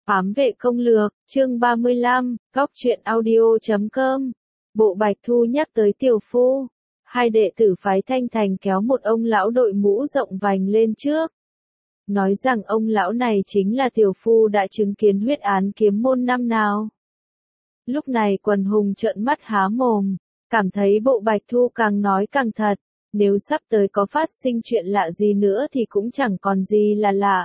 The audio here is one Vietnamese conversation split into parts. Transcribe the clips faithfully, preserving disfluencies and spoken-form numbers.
Ám vệ công lược, chương ba mươi lăm, góc truyện audio chấm com. Bộ Bạch Thu nhắc tới tiểu phu. Hai đệ tử phái Thanh Thành kéo một ông lão đội mũ rộng vành lên trước. Nói rằng ông lão này chính là tiểu phu đã chứng kiến huyết án kiếm môn năm nào. Lúc này quần hùng trợn mắt há mồm, cảm thấy bộ Bạch Thu càng nói càng thật. Nếu sắp tới có phát sinh chuyện lạ gì nữa thì cũng chẳng còn gì là lạ.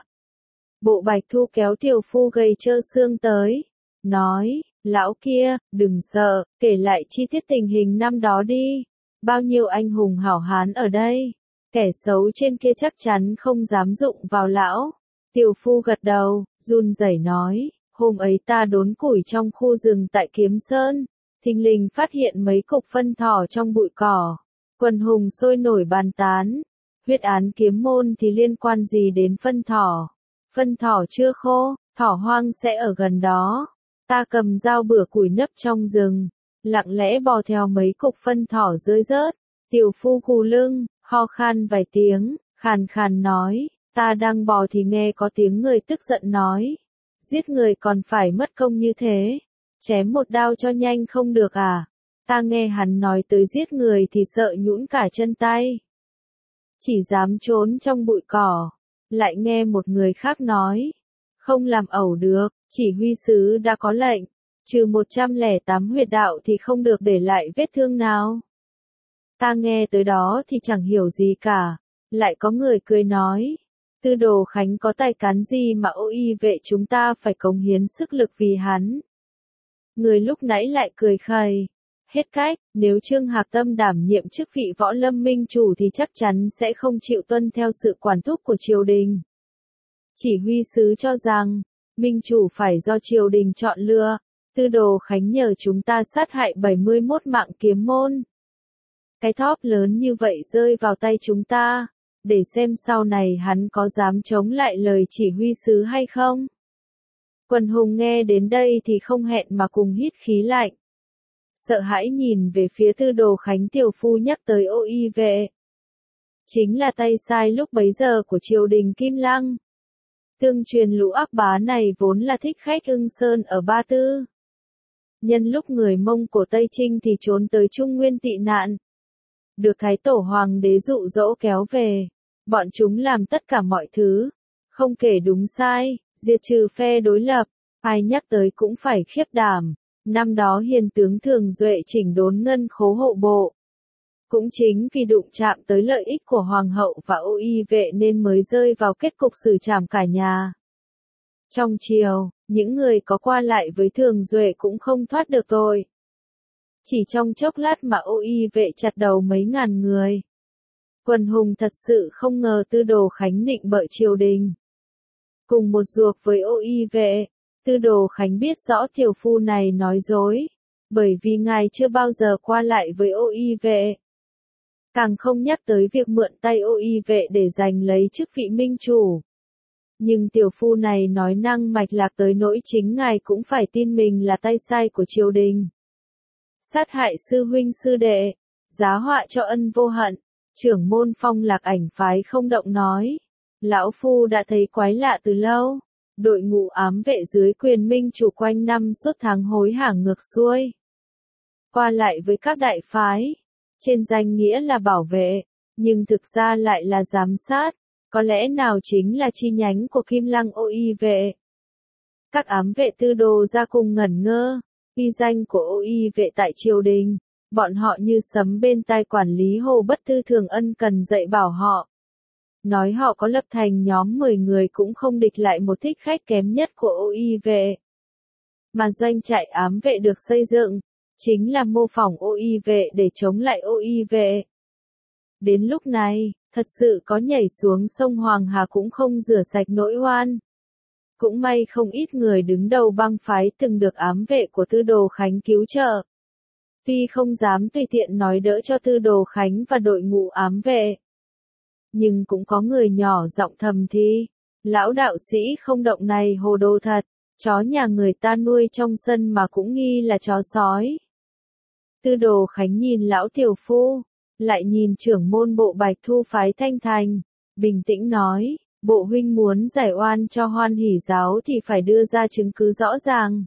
Bộ Bạch Thu kéo tiểu phu gầy trơ xương tới, nói, lão kia, đừng sợ, kể lại chi tiết tình hình năm đó đi, bao nhiêu anh hùng hảo hán ở đây, kẻ xấu trên kia chắc chắn không dám dụng vào lão. Tiểu phu gật đầu, run rẩy nói, hôm ấy ta đốn củi trong khu rừng tại Kiếm Sơn, thình lình phát hiện mấy cục phân thỏ trong bụi cỏ, quần hùng sôi nổi bàn tán, huyết án kiếm môn thì liên quan gì đến phân thỏ? Phân thỏ chưa khô, thỏ hoang sẽ ở gần đó. Ta cầm dao bửa củi nấp trong rừng, lặng lẽ bò theo mấy cục phân thỏ rơi rớt. Tiểu phu gù lưng, ho khan vài tiếng, khàn khàn nói, ta đang bò thì nghe có tiếng người tức giận nói. Giết người còn phải mất công như thế, chém một đao cho nhanh không được à? Ta nghe hắn nói tới giết người thì sợ nhũn cả chân tay. Chỉ dám trốn trong bụi cỏ. Lại nghe một người khác nói, không làm ẩu được, chỉ huy sứ đã có lệnh, trừ một trăm lẻ tám huyệt đạo thì không được để lại vết thương nào. Ta nghe tới đó thì chẳng hiểu gì cả, lại có người cười nói, Tư Đồ Khánh có tài cán gì mà ô y vệ chúng ta phải cống hiến sức lực vì hắn. Người lúc nãy lại cười khẩy. Hết cách, nếu Trương Hạc Tâm đảm nhiệm chức vị võ lâm minh chủ thì chắc chắn sẽ không chịu tuân theo sự quản thúc của triều đình. Chỉ huy sứ cho rằng, minh chủ phải do triều đình chọn lựa, Tư Đồ Khánh nhờ chúng ta sát hại bảy mươi mốt mạng kiếm môn. Cái thóp lớn như vậy rơi vào tay chúng ta, để xem sau này hắn có dám chống lại lời chỉ huy sứ hay không. Quần hùng nghe đến đây thì không hẹn mà cùng hít khí lạnh. Sợ hãi nhìn về phía Tư Đồ Khánh tiểu phu nhắc tới ô y vệ. Chính là tay sai lúc bấy giờ của triều đình Kim Lăng. Tương truyền lũ ác bá này vốn là thích khách Ưng Sơn ở Ba Tư. Nhân lúc người Mông của Tây Trinh thì trốn tới Trung Nguyên tị nạn. Được Thái Tổ Hoàng đế dụ dỗ kéo về. Bọn chúng làm tất cả mọi thứ. Không kể đúng sai, diệt trừ phe đối lập. Ai nhắc tới cũng phải khiếp đảm. Năm đó hiền tướng Thường Duệ chỉnh đốn ngân khố hộ bộ. Cũng chính vì đụng chạm tới lợi ích của hoàng hậu và ô y vệ nên mới rơi vào kết cục xử trảm cả nhà. Trong triều, những người có qua lại với Thường Duệ cũng không thoát được tội. Chỉ trong chốc lát mà ô y vệ chặt đầu mấy ngàn người. Quần hùng thật sự không ngờ Tư Đồ Khánh nịnh bợ triều đình. Cùng một ruột với ô y vệ. Tư Đồ Khánh biết rõ tiểu phu này nói dối, bởi vì ngài chưa bao giờ qua lại với ô y vệ. Càng không nhắc tới việc mượn tay ô y vệ để giành lấy chức vị minh chủ. Nhưng tiểu phu này nói năng mạch lạc tới nỗi chính ngài cũng phải tin mình là tay sai của triều đình. Sát hại sư huynh sư đệ, giá họa cho ân vô hận, trưởng môn Phong Lạc Ảnh phái không động nói. Lão phu đã thấy quái lạ từ lâu. Đội ngũ ám vệ dưới quyền minh chủ quanh năm suốt tháng hối hả ngược xuôi. Qua lại với các đại phái. Trên danh nghĩa là bảo vệ, nhưng thực ra lại là giám sát. Có lẽ nào chính là chi nhánh của Kim Lăng ô y vệ. Các ám vệ Tư Đồ ra cùng ngẩn ngơ. Uy danh của ô y vệ tại triều đình. Bọn họ như sấm bên tai quản lý Hồ Bất Tư thường ân cần dạy bảo họ. Nói họ có lập thành nhóm mười người cũng không địch lại một thích khách kém nhất của ô y vệ. Mà doanh trại ám vệ được xây dựng, chính là mô phỏng ô y vệ để chống lại ô y vệ. Đến lúc này, thật sự có nhảy xuống sông Hoàng Hà cũng không rửa sạch nỗi oan. Cũng may không ít người đứng đầu bang phái từng được ám vệ của Tư Đồ Khánh cứu trợ. Tuy không dám tùy tiện nói đỡ cho Tư Đồ Khánh và đội ngũ ám vệ. Nhưng cũng có người nhỏ giọng thầm thì, lão đạo sĩ không động này hồ đồ thật, chó nhà người ta nuôi trong sân mà cũng nghi là chó sói. Tư Đồ Khánh nhìn lão tiểu phu, lại nhìn trưởng môn bộ Bạch Thu phái Thanh Thành, bình tĩnh nói, bộ huynh muốn giải oan cho Hoan Hỷ giáo thì phải đưa ra chứng cứ rõ ràng.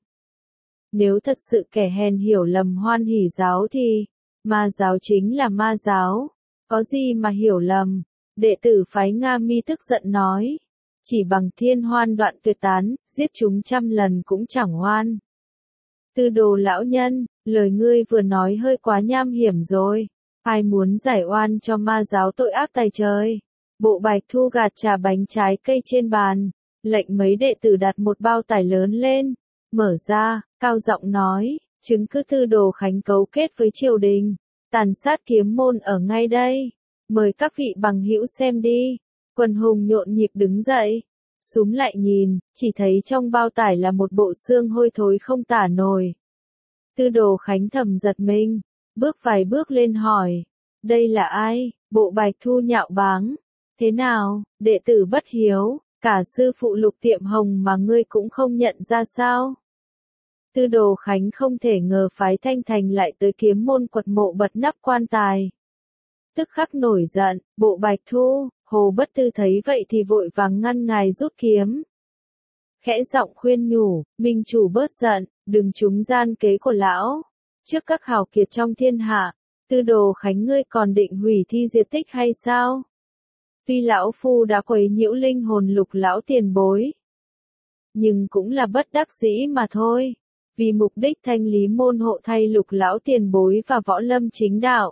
Nếu thật sự kẻ hèn hiểu lầm Hoan Hỷ giáo thì, ma giáo chính là ma giáo, có gì mà hiểu lầm, đệ tử phái Nga Mi tức giận nói. Chỉ bằng thiên hoan đoạn tuyệt tán, giết chúng trăm lần cũng chẳng oan. Tư Đồ lão nhân, lời ngươi vừa nói hơi quá nham hiểm rồi. Ai muốn giải oan cho ma giáo tội ác tày trời? Bộ Bạch Thu gạt trà bánh trái cây trên bàn, lệnh mấy đệ tử đặt một bao tải lớn lên, mở ra, cao giọng nói, chứng cứ Tư Đồ Khánh cấu kết với triều đình, tàn sát kiếm môn ở ngay đây. Mời các vị bằng hữu xem đi. Quần hùng nhộn nhịp đứng dậy, súm lại nhìn, chỉ thấy trong bao tải là một bộ xương hôi thối không tả nổi. Tư Đồ Khánh thầm giật mình, bước vài bước lên hỏi, đây là ai? Bộ Bạch Thu nhạo báng, thế nào, đệ tử bất hiếu, cả sư phụ Lục Tiệm Hồng mà ngươi cũng không nhận ra sao? Tư Đồ Khánh không thể ngờ phái Thanh Thành lại tới kiếm môn quật mộ bật nắp quan tài. Tức khắc nổi giận, Bộ Bạch Thu, Hồ Bất Tư thấy vậy thì vội vàng ngăn ngài rút kiếm. Khẽ giọng khuyên nhủ, minh chủ bớt giận, đừng trúng gian kế của lão. Trước các hào kiệt trong thiên hạ, Tư Đồ Khánh ngươi còn định hủy thi diệt tích hay sao? Tuy lão phu đã quấy nhiễu linh hồn Lục lão tiền bối, nhưng cũng là bất đắc dĩ mà thôi, vì mục đích thanh lý môn hộ thay Lục lão tiền bối và võ lâm chính đạo.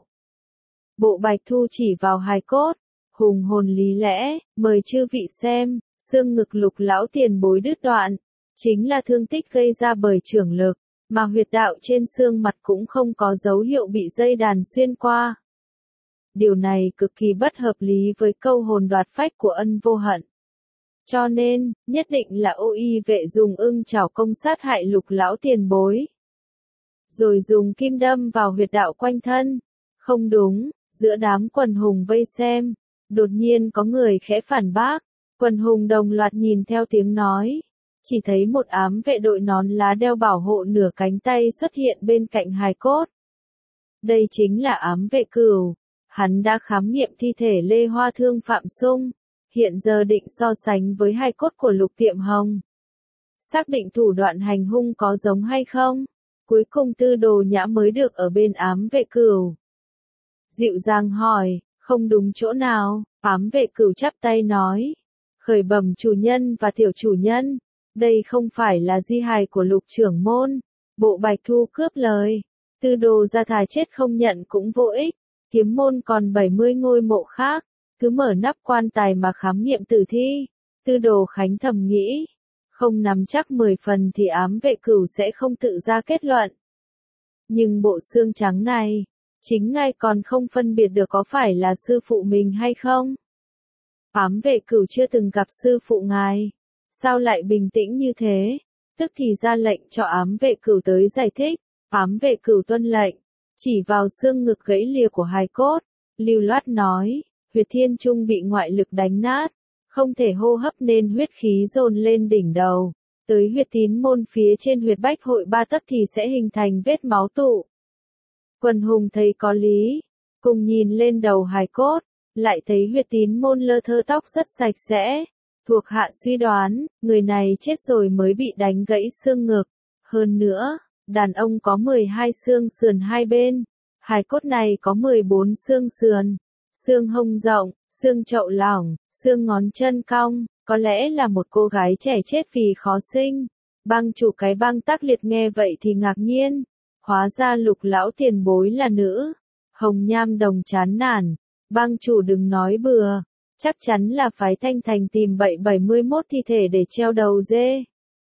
Bộ Bạch Thu chỉ vào hài cốt, hùng hồn lý lẽ, mời chư vị xem, xương ngực Lục lão tiền bối đứt đoạn, chính là thương tích gây ra bởi chưởng lực, mà huyệt đạo trên xương mặt cũng không có dấu hiệu bị dây đàn xuyên qua. Điều này cực kỳ bất hợp lý với câu hồn đoạt phách của Ân Vô Hận. Cho nên, nhất định là Ô Y vệ dùng ưng chảo công sát hại Lục lão tiền bối, rồi dùng kim đâm vào huyệt đạo quanh thân. Không đúng. Giữa đám quần hùng vây xem, đột nhiên có người khẽ phản bác, quần hùng đồng loạt nhìn theo tiếng nói, chỉ thấy một ám vệ đội nón lá đeo bảo hộ nửa cánh tay xuất hiện bên cạnh hài cốt. Đây chính là ám vệ Cửu, hắn đã khám nghiệm thi thể Lê Hoa Thương Phạm Sung, hiện giờ định so sánh với hài cốt của Lục Tiệm Hồng. Xác định thủ đoạn hành hung có giống hay không, cuối cùng Tư Đồ Nhã mới được ở bên ám vệ Cửu. Dịu dàng hỏi, không đúng chỗ nào, ám vệ Cửu chắp tay nói, khởi bẩm chủ nhân và tiểu chủ nhân, đây không phải là di hài của Lục trưởng môn. Bộ Bạch Thu cướp lời, Tư Đồ ra thà chết không nhận cũng vô ích, kiếm môn còn bảy mươi ngôi mộ khác, cứ mở nắp quan tài mà khám nghiệm tử thi. Tư Đồ Khánh thầm nghĩ, không nắm chắc mười phần thì ám vệ Cửu sẽ không tự ra kết luận. Nhưng bộ xương trắng này, chính ngài còn không phân biệt được có phải là sư phụ mình hay không? Ám vệ Cửu chưa từng gặp sư phụ ngài, sao lại bình tĩnh như thế? Tức thì ra lệnh cho ám vệ Cửu tới giải thích. Ám vệ Cửu tuân lệnh, chỉ vào xương ngực gãy lìa của hài cốt, lưu loát nói, huyệt thiên trung bị ngoại lực đánh nát, không thể hô hấp nên huyết khí dồn lên đỉnh đầu, tới huyệt tín môn phía trên huyệt bách hội ba tấc thì sẽ hình thành vết máu tụ. Quần hùng thấy có lý, cùng nhìn lên đầu hài cốt, lại thấy huyệt tín môn lơ thơ tóc rất sạch sẽ. Thuộc hạ suy đoán, người này chết rồi mới bị đánh gãy xương ngực. Hơn nữa, đàn ông có mười hai xương sườn hai bên, hài cốt này có mười bốn xương sườn, xương hông rộng, xương chậu lỏng, xương ngón chân cong, có lẽ là một cô gái trẻ chết vì khó sinh. Bang chủ cái bang Tác Liệt nghe vậy thì ngạc nhiên, hóa ra Lục lão tiền bối là nữ. Hồng Nham Đồng chán nản, bang chủ đừng nói bừa, chắc chắn là phái Thanh Thành tìm bậy bảy mươi mốt thi thể để treo đầu dê.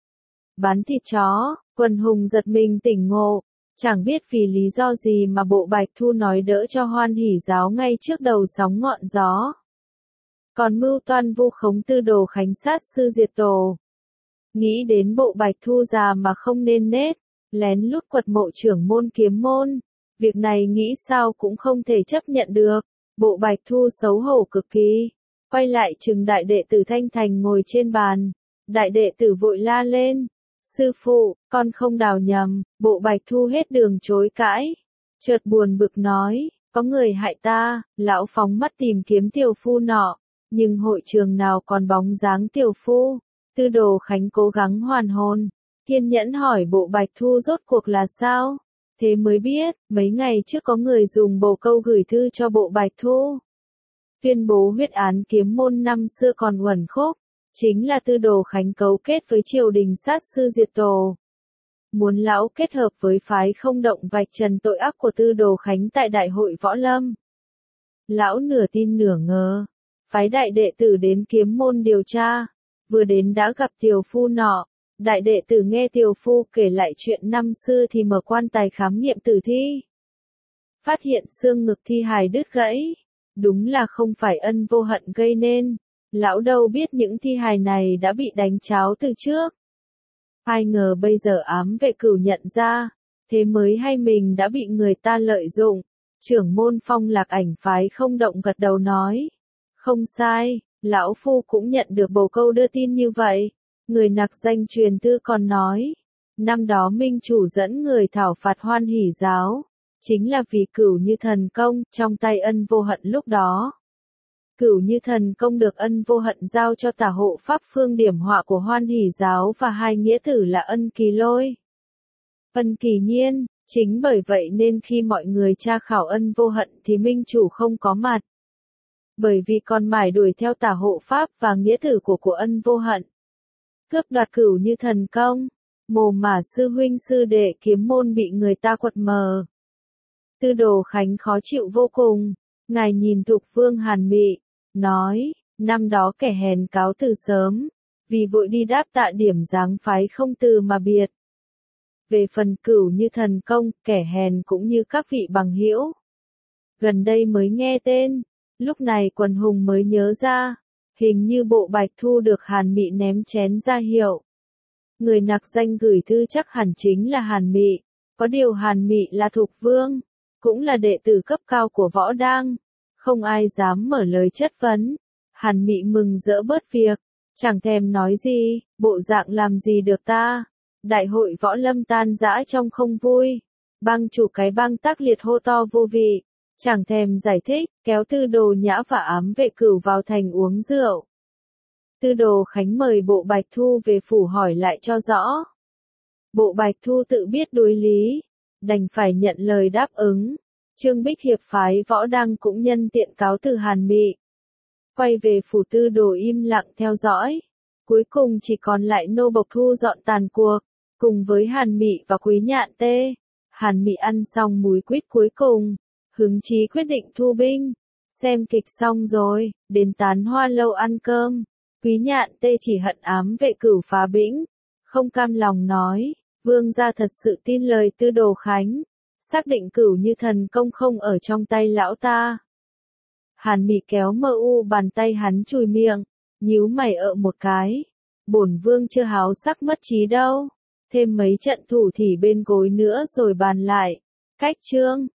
Bán thịt chó, quần hùng giật mình tỉnh ngộ, chẳng biết vì lý do gì mà Bộ Bạch Thu nói đỡ cho Hoan Hỷ giáo ngay trước đầu sóng ngọn gió. Còn mưu toan vu khống Tư Đồ Khánh sát sư diệt tổ. Nghĩ đến Bộ Bạch Thu già mà không nên nết, lén lút quật mộ trưởng môn kiếm môn, việc này nghĩ sao cũng không thể chấp nhận được. Bộ Bạch Thu xấu hổ cực kỳ, quay lại chừng đại đệ tử Thanh Thành ngồi trên bàn. Đại đệ tử vội la lên, sư phụ, con không đào nhầm. Bộ Bạch Thu hết đường chối cãi, chợt buồn bực nói, có người hại ta. Lão phóng mắt tìm kiếm tiểu phu nọ, nhưng hội trường nào còn bóng dáng tiểu phu. Tư Đồ Khánh cố gắng hoàn hồn, kiên nhẫn hỏi Bộ Bạch Thu rốt cuộc là sao? Thế mới biết, mấy ngày trước có người dùng bồ câu gửi thư cho Bộ Bạch Thu. Tuyên bố huyết án kiếm môn năm xưa còn uẩn khúc, chính là Tư Đồ Khánh cấu kết với triều đình sát sư diệt tổ. Muốn lão kết hợp với phái không động vạch trần tội ác của Tư Đồ Khánh tại đại hội võ lâm. Lão nửa tin nửa ngờ, phái đại đệ tử đến kiếm môn điều tra, vừa đến đã gặp tiểu phu nọ. Đại đệ tử nghe tiểu phu kể lại chuyện năm xưa thì mở quan tài khám nghiệm tử thi. Phát hiện xương ngực thi hài đứt gãy. Đúng là không phải Ân Vô Hận gây nên. Lão đâu biết những thi hài này đã bị đánh cháo từ trước. Ai ngờ bây giờ ám vệ cửu nhận ra, thế mới hay mình đã bị người ta lợi dụng. Trưởng môn Phong Lạc Ảnh phái không động gật đầu nói. Không sai, lão phu cũng nhận được bồ câu đưa tin như vậy. Người nặc danh truyền thư còn nói, năm đó minh chủ dẫn người thảo phạt Hoan Hỷ giáo, chính là vì Cửu Như Thần Công trong tay Ân Vô Hận lúc đó. Cửu Như Thần Công được Ân Vô Hận giao cho tả hộ pháp phương điểm họa của Hoan Hỷ giáo và hai nghĩa tử là Ân Kỳ Lôi, Ân Kỳ Nhiên. Chính bởi vậy nên khi mọi người tra khảo Ân Vô Hận thì minh chủ không có mặt. Bởi vì còn mải đuổi theo tả hộ pháp và nghĩa tử của của Ân Vô Hận. Cướp đoạt Cửu Như Thần Công, mồ mả sư huynh sư đệ kiếm môn bị người ta quật mờ. Tư Đồ Khánh khó chịu vô cùng, ngài nhìn Thục Vương Hàn Mị, nói, năm đó kẻ hèn cáo từ sớm, vì vội đi đáp tạ điểm dáng phái không từ mà biệt. Về phần Cửu Như Thần Công, kẻ hèn cũng như các vị bằng hữu. Gần đây mới nghe tên, lúc này quần hùng mới nhớ ra. Hình như Bộ Bạch Thu được Hàn Mị ném chén ra hiệu. Người nặc danh gửi thư chắc hẳn chính là Hàn Mị. Có điều Hàn Mị là Thục Vương, cũng là đệ tử cấp cao của Võ Đang. Không ai dám mở lời chất vấn. Hàn Mị mừng rỡ bớt việc, chẳng thèm nói gì, bộ dạng làm gì được ta. Đại hội võ lâm tan rã trong không vui. Bang chủ cái bang tác liệt hô to vô vị. Chẳng thèm giải thích, kéo Tư Đồ Nhã và ám vệ cửu vào thành uống rượu. Tư Đồ Khánh mời Bộ Bạch Thu về phủ hỏi lại cho rõ. Bộ Bạch Thu tự biết đối lý, đành phải nhận lời đáp ứng. Trương Bích Hiệp phái Võ Đăng cũng nhân tiện cáo từ Hàn Mị. Quay về phủ Tư Đồ im lặng theo dõi. Cuối cùng chỉ còn lại nô bộc thu dọn tàn cuộc, cùng với Hàn Mị và Quý Nhạn Tê. Hàn Mị ăn xong múi quýt cuối cùng. Hứng chí quyết định thu binh. Xem kịch xong rồi, đến Tán Hoa lâu ăn cơm. Quý Nhạn Tê chỉ hận ám vệ cửu phá bĩnh. Không cam lòng nói, vương gia thật sự tin lời Tư Đồ Khánh. Xác định Cửu Như Thần Công không ở trong tay lão ta. Hàn Mị kéo mơ u bàn tay hắn chùi miệng, nhíu mày ợ một cái. Bổn vương chưa háo sắc mất trí đâu. Thêm mấy trận thủ thỉ bên gối nữa rồi bàn lại. Cách chương